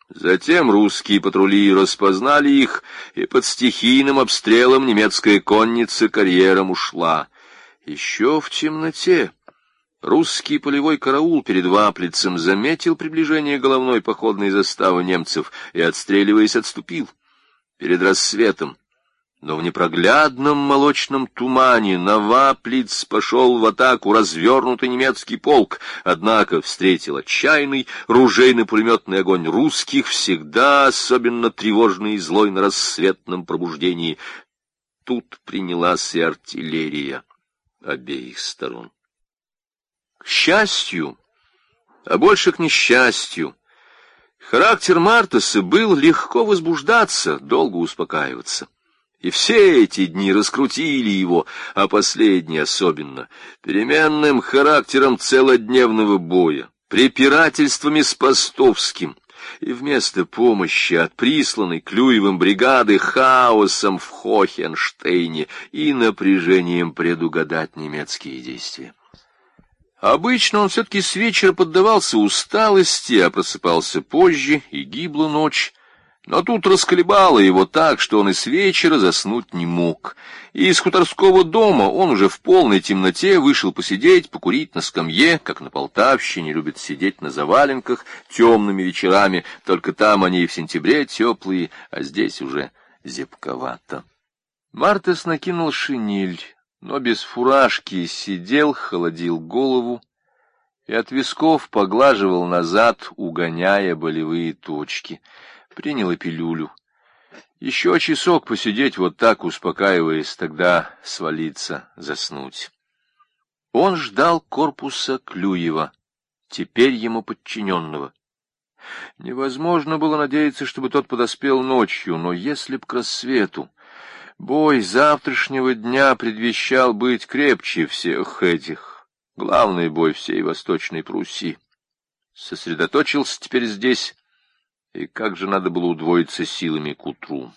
Затем русские патрули распознали их, и под стихийным обстрелом немецкая конница карьером ушла. Еще в темноте русский полевой караул перед Ваплицем заметил приближение головной походной заставы немцев и, отстреливаясь, отступил. Перед рассветом, но в непроглядном молочном тумане, на Ваплиц пошел в атаку развернутый немецкий полк, однако встретил отчаянный ружейно-пулеметный огонь русских, всегда особенно тревожный и злой на рассветном пробуждении. Тут принялась и артиллерия обеих сторон. К счастью, а больше к несчастью, характер Мартаса был легко возбуждаться, долго успокаиваться. И все эти дни раскрутили его, а последние особенно, переменным характером целодневного боя, препирательствами с Постовским, и вместо помощи от присланной Клюевым бригады хаосом в Хохенштейне и напряжением предугадать немецкие действия. Обычно он все-таки с вечера поддавался усталости, а просыпался позже, и гибла ночь. Но тут расколебало его так, что он и с вечера заснуть не мог. И из хуторского дома он уже в полной темноте вышел посидеть, покурить на скамье, как на Полтавщине любят сидеть на заваленках темными вечерами, только там они и в сентябре теплые, а здесь уже зябковато. Мартас накинул шинель, но без фуражки сидел, холодил голову и от висков поглаживал назад, угоняя болевые точки. Принял и пилюлю. Еще часок посидеть вот так, успокаиваясь, тогда свалиться, заснуть. Он ждал корпуса Клюева, теперь ему подчиненного. Невозможно было надеяться, чтобы тот подоспел ночью, но если б к рассвету. Бой завтрашнего дня предвещал быть крепче всех этих. Главный бой всей Восточной Пруссии. Сосредоточился теперь здесь, и как же надо было удвоиться силами к утру.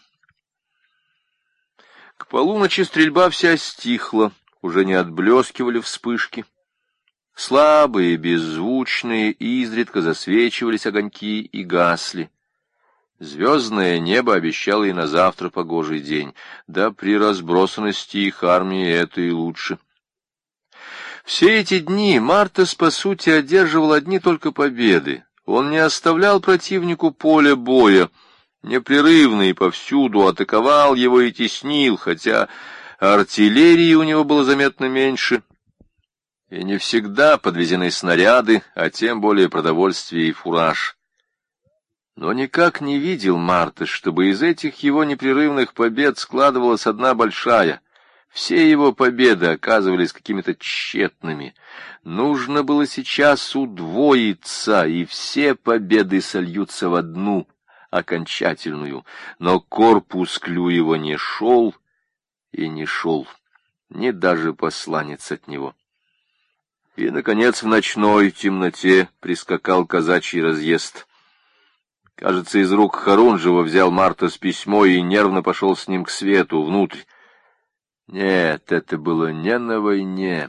К полуночи стрельба вся стихла, уже не отблескивали вспышки. Слабые, беззвучные, изредка засвечивались огоньки и гасли. Звездное небо обещало и на завтра погожий день, да при разбросанности их армии это и лучше. Все эти дни Мартас, по сути, одерживал одни только победы. Он не оставлял противнику поля боя, непрерывно и повсюду атаковал его и теснил, хотя артиллерии у него было заметно меньше, и не всегда подвезены снаряды, а тем более продовольствие и фураж. Но никак не видел Мартас, чтобы из этих его непрерывных побед складывалась одна большая. Все его победы оказывались какими-то тщетными. Нужно было сейчас удвоиться, и все победы сольются в одну окончательную. Но корпус Клюева не шел и не шел, ни даже посланец от него. И, наконец, в ночной темноте прискакал казачий разъезд. Кажется, из рук Харунжева взял Мартас письмо и нервно пошел с ним к свету, внутрь. Нет, это было не на войне.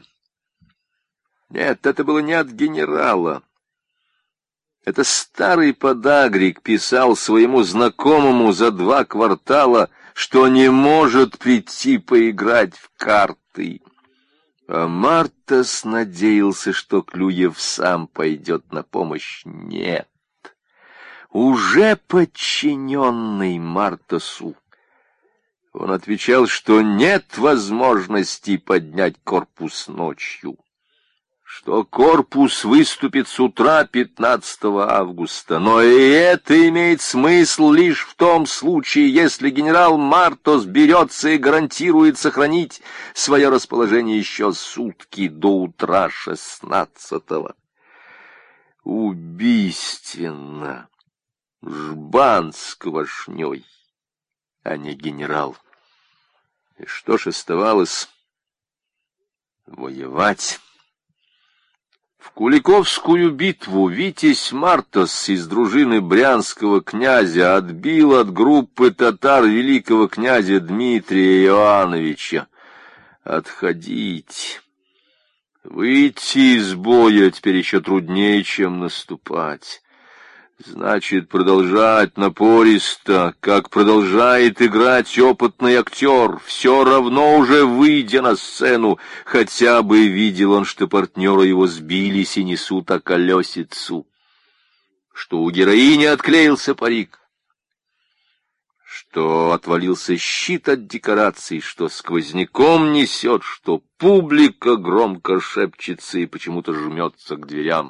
Нет, это было не от генерала. Это старый подагрик писал своему знакомому за 2 квартала, что не может прийти поиграть в карты. А Мартас надеялся, что Клюев сам пойдет на помощь. Нет. Уже подчиненный Мартасу. Он отвечал, что нет возможности поднять корпус ночью, что корпус выступит с утра 15 августа, но и это имеет смысл лишь в том случае, если генерал Мартас берется и гарантирует сохранить свое расположение еще сутки до утра 16-го. Убийственно, жбан с квашней, а не генерал. И что ж оставалось? Воевать. В Куликовскую битву витязь Мартас из дружины брянского князя отбил от группы татар великого князя Дмитрия Иоанновича. Отходить, выйти из боя теперь еще труднее, чем наступать. Значит, продолжать напористо, как продолжает играть опытный актер, все равно уже выйдя на сцену, хотя бы видел он, что партнеры его сбились и несут околесицу, что у героини отклеился парик, что отвалился щит от декораций, что сквозняком несет, что публика громко шепчется и почему-то жмется к дверям.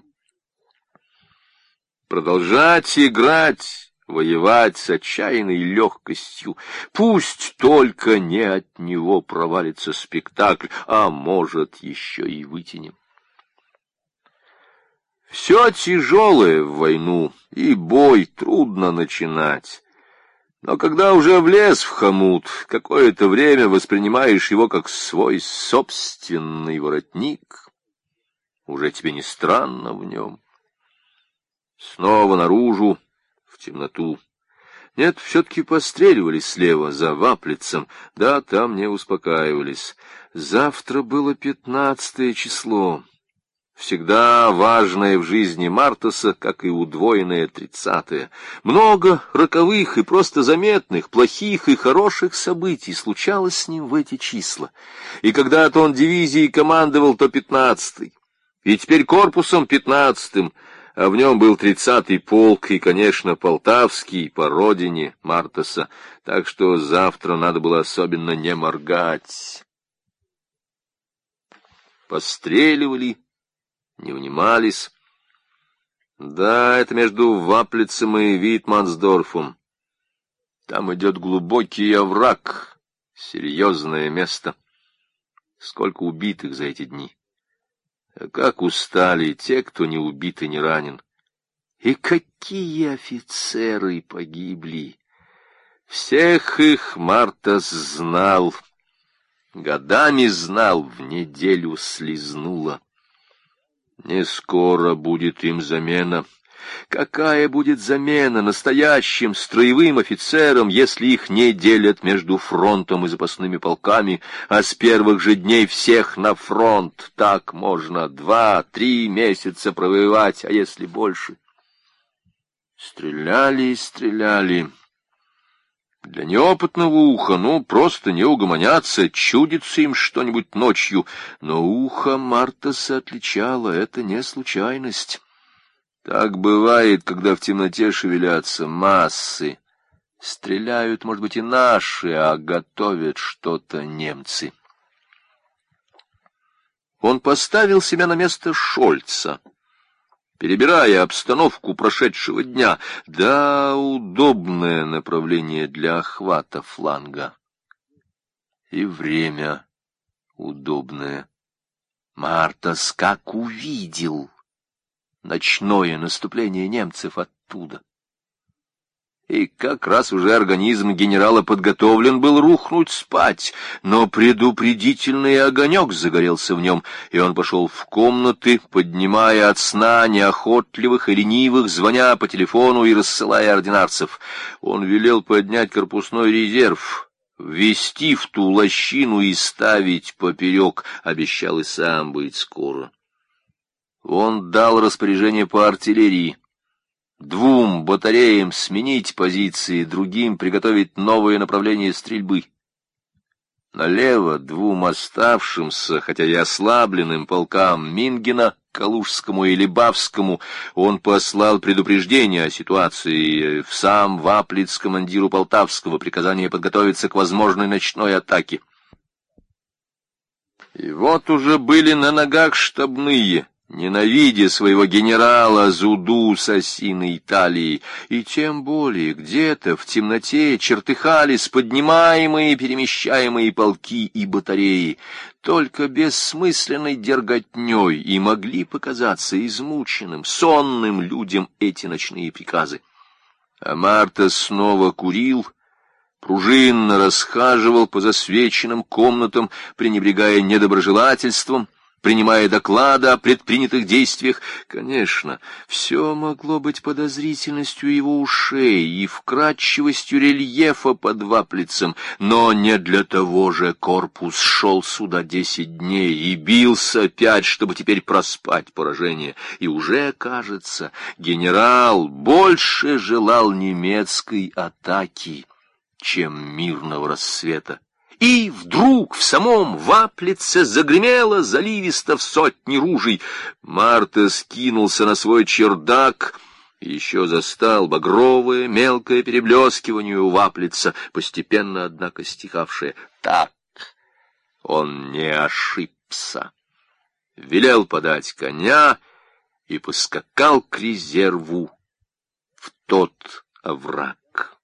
Продолжать играть, воевать с отчаянной легкостью. Пусть только не от него провалится спектакль, а может, еще и вытянем. Все тяжелое в войну, и бой трудно начинать. Но когда уже влез в хомут, какое-то время воспринимаешь его как свой собственный воротник. Уже тебе не странно в нем. Снова наружу, в темноту. Нет, все-таки постреливали слева, за Ваплицем. Да, там не успокаивались. Завтра было 15 число. Всегда важное в жизни Мартаса, как и удвоенное 30-е. Много роковых и просто заметных, плохих и хороших событий случалось с ним в эти числа. И когда-то он дивизией командовал, то 15-й. И теперь корпусом 15-м. А в нем был 30-й полк и, конечно, Полтавский по родине Мартаса, так что завтра надо было особенно не моргать. Постреливали, не унимались. Да, это между Ваплицем и Витмансдорфом. Там идет глубокий овраг, серьезное место. Сколько убитых за эти дни. А как устали те, кто не убит и не ранен. И какие офицеры погибли! Всех их Мартас знал, годами знал, в неделю слезнуло. Не скоро будет им замена. Какая будет замена настоящим строевым офицерам, если их не делят между фронтом и запасными полками, а с первых же дней всех на фронт? Так можно 2-3 месяца провоевать, а если больше? Стреляли и стреляли. Для неопытного уха, просто не угомоняться, чудится им что-нибудь ночью, но ухо Мартаса отличало, это не случайность. Так бывает, когда в темноте шевелятся массы. Стреляют, может быть, и наши, а готовят что-то немцы. Он поставил себя на место Шольца, перебирая обстановку прошедшего дня. Да, удобное направление для охвата фланга. И время удобное. Мартас как увидел ночное наступление немцев оттуда. И как раз уже организм генерала подготовлен был рухнуть спать, но предупредительный огонек загорелся в нем, и он пошел в комнаты, поднимая от сна неохотливых и ленивых, звоня по телефону и рассылая ординарцев. Он велел поднять корпусной резерв, ввести в ту лощину и ставить поперек, обещал и сам быть скоро. Он дал распоряжение по артиллерии. 2 батареям сменить позиции, другим приготовить новое направление стрельбы. Налево 2 оставшимся, хотя и ослабленным полкам Мингена, Калужскому и Лебавскому он послал предупреждение о ситуации, в сам Ваплиц командиру Полтавского приказание подготовиться к возможной ночной атаке. И вот уже были на ногах штабные, ненавидя своего генерала Зуду с осиной Италии, и тем более где-то в темноте чертыхались поднимаемые и перемещаемые полки и батареи. Только бессмысленной дерготней и могли показаться измученным, сонным людям эти ночные приказы. А Мартас снова курил, пружинно расхаживал по засвеченным комнатам, пренебрегая недоброжелательством, принимая доклады о предпринятых действиях. Конечно, все могло быть подозрительностью его ушей и вкрадчивостью рельефа под Ваплицем, но не для того же корпус шел сюда 10 дней и бился опять, чтобы теперь проспать поражение. И уже, кажется, генерал больше желал немецкой атаки, чем мирного рассвета. И вдруг в самом Ваплице загремело заливисто в сотни ружей. Марта скинулся на свой чердак и еще застал багровое мелкое переблескивание у Ваплица, постепенно, однако, стихавшее. Так он не ошибся. Велел подать коня и поскакал к резерву в тот овраг.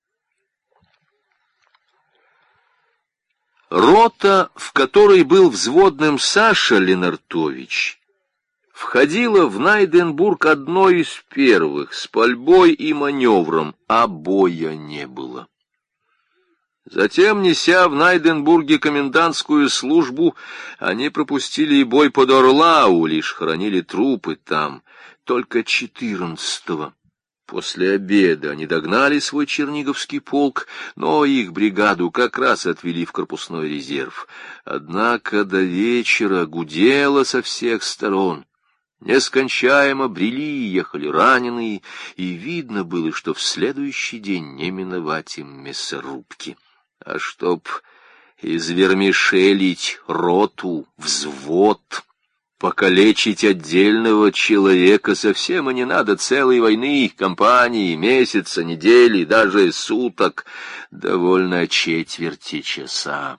Рота, в которой был взводным Саша Ленартович, входила в Найденбург одной из первых, с пальбой и маневром, а боя не было. Затем, неся в Найденбурге комендантскую службу, они пропустили и бой под Орлау, лишь хоронили трупы там. Только 14-го, после обеда, они догнали свой черниговский полк, но их бригаду как раз отвели в корпусной резерв. Однако до вечера гудело со всех сторон. Нескончаемо брели и ехали раненые, и видно было, что в следующий день не миновать им мясорубки. А чтоб извермишелить роту, взвод, покалечить отдельного человека, совсем и не надо целой войны, кампании, месяца, недели, даже суток, довольно четверти часа.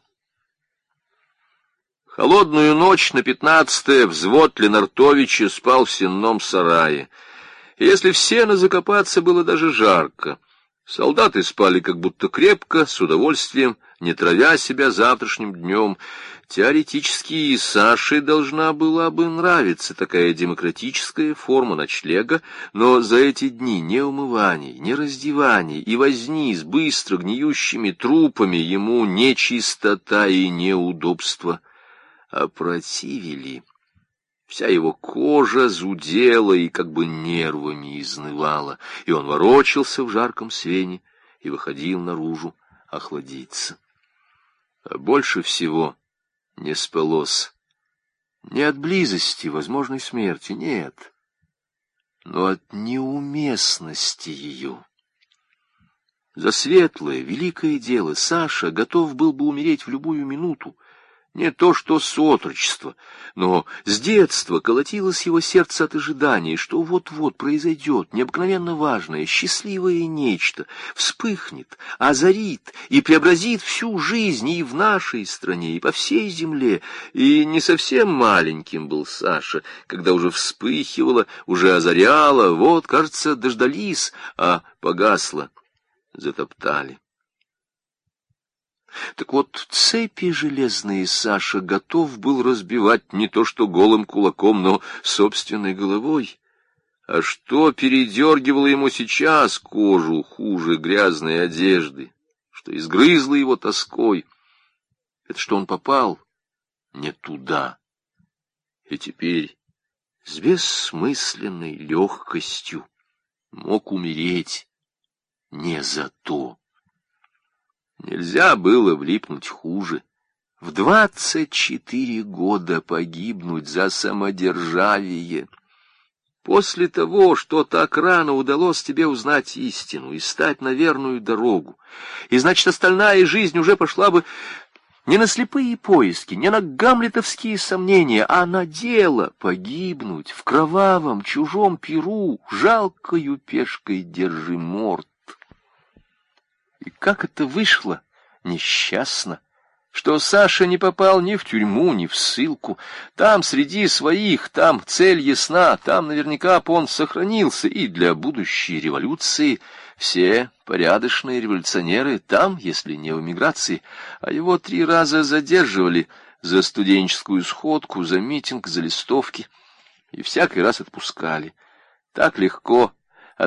Холодную ночь на 15-е взвод Ленартовича спал в сенном сарае. Если в сено закопаться, было даже жарко. Солдаты спали как будто крепко, с удовольствием, не травя себя завтрашним днем. Теоретически и Саше должна была бы нравиться такая демократическая форма ночлега, но за эти дни ни умываний, ни раздеваний и возни с быстро гниющими трупами ему нечистота и неудобство опротивили. Вся его кожа зудела и как бы нервами изнывала, и он ворочался в жарком свене и выходил наружу охладиться. А больше всего не спалось. Не от близости возможной смерти, нет, но от неуместности ее. За светлое, великое дело Саша готов был бы умереть в любую минуту. Не то что с отрочества, но с детства колотилось его сердце от ожидания, что вот-вот произойдет необыкновенно важное, счастливое нечто, вспыхнет, озарит и преобразит всю жизнь и в нашей стране, и по всей земле. И не совсем маленьким был Саша, когда уже вспыхивало, уже озаряло, вот, кажется, дождались, а погасло, затоптали. Так вот, цепи железные Саша готов был разбивать не то что голым кулаком, но собственной головой. А что передергивало ему сейчас кожу хуже грязной одежды, что изгрызло его тоской, это что он попал не туда. И теперь с бессмысленной легкостью мог умереть не за то. Нельзя было влипнуть хуже. В 24 года погибнуть за самодержавие. После того, что так рано удалось тебе узнать истину и стать на верную дорогу, и, значит, остальная жизнь уже пошла бы не на слепые поиски, не на гамлетовские сомнения, а на дело погибнуть в кровавом чужом пиру, жалкою пешкой держи морд. И как это вышло несчастно, что Саша не попал ни в тюрьму, ни в ссылку. Там среди своих, там цель ясна, там наверняка он сохранился и для будущей революции. Все порядочные революционеры там, если не в эмиграции, а его 3 раза задерживали за студенческую сходку, за митинг, за листовки, и всякий раз отпускали. Так легко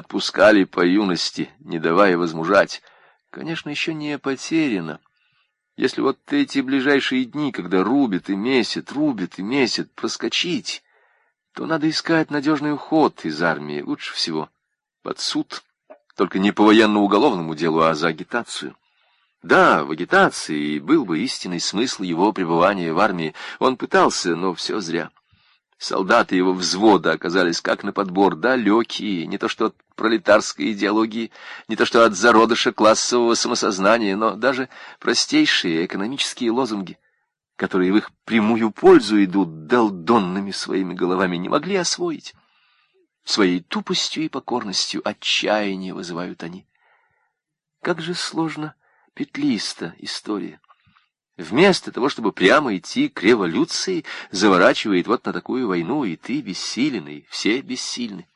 отпускали по юности, не давая возмужать. Конечно, еще не потеряно. Если вот эти ближайшие дни, когда рубят и месят, проскочить, то надо искать надежный уход из армии, лучше всего под суд, только не по военно-уголовному делу, а за агитацию. Да, в агитации был бы истинный смысл его пребывания в армии. Он пытался, но все зря. Солдаты его взвода оказались как на подбор далекие, не то что от пролетарской идеологии, не то что от зародыша классового самосознания, но даже простейшие экономические лозунги, которые в их прямую пользу идут долдонными своими головами, не могли освоить. Своей тупостью и покорностью отчаяние вызывают они. Как же сложно, петлиста история. Вместо того, чтобы прямо идти к революции, заворачивает вот на такую войну, и ты бессилен, и все бессильны.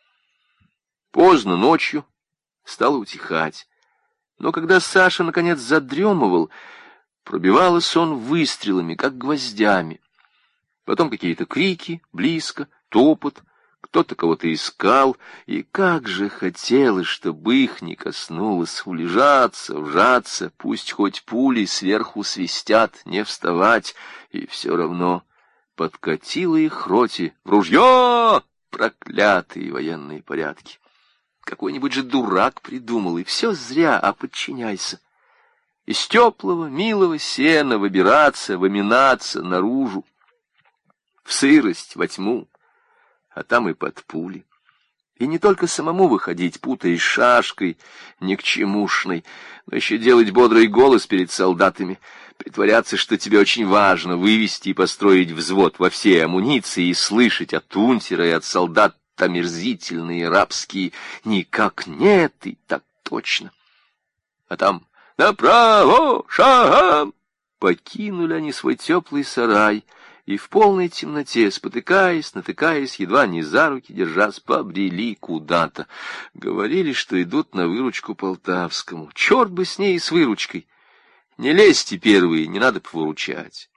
Поздно ночью стало утихать, но когда Саша наконец задремывал, пробивало сон выстрелами, как гвоздями. Потом какие-то крики, близко, топот, кто-то кого-то искал, и как же хотелось, чтобы их не коснулось, улежаться, вжаться, пусть хоть пули сверху свистят, не вставать, и все равно подкатило их роте в ружье проклятые военные порядки. Какой-нибудь же дурак придумал, и все зря, а подчиняйся. Из теплого, милого сена выбираться, выминаться наружу, в сырость, во тьму, а там и под пули. И не только самому выходить, путаясь шашкой никчемушной, но еще делать бодрый голос перед солдатами, притворяться, что тебе очень важно вывести и построить взвод во всей амуниции и слышать от унтера и от солдат омерзительные рабские «никак нет» и «так точно». А там «направо, шагом!» Покинули они свой теплый сарай, и в полной темноте, спотыкаясь, натыкаясь, едва не за руки держась, побрели куда-то. Говорили, что идут на выручку Полтавскому. Черт бы с ней и с выручкой! Не лезьте первые, не надо повыручать.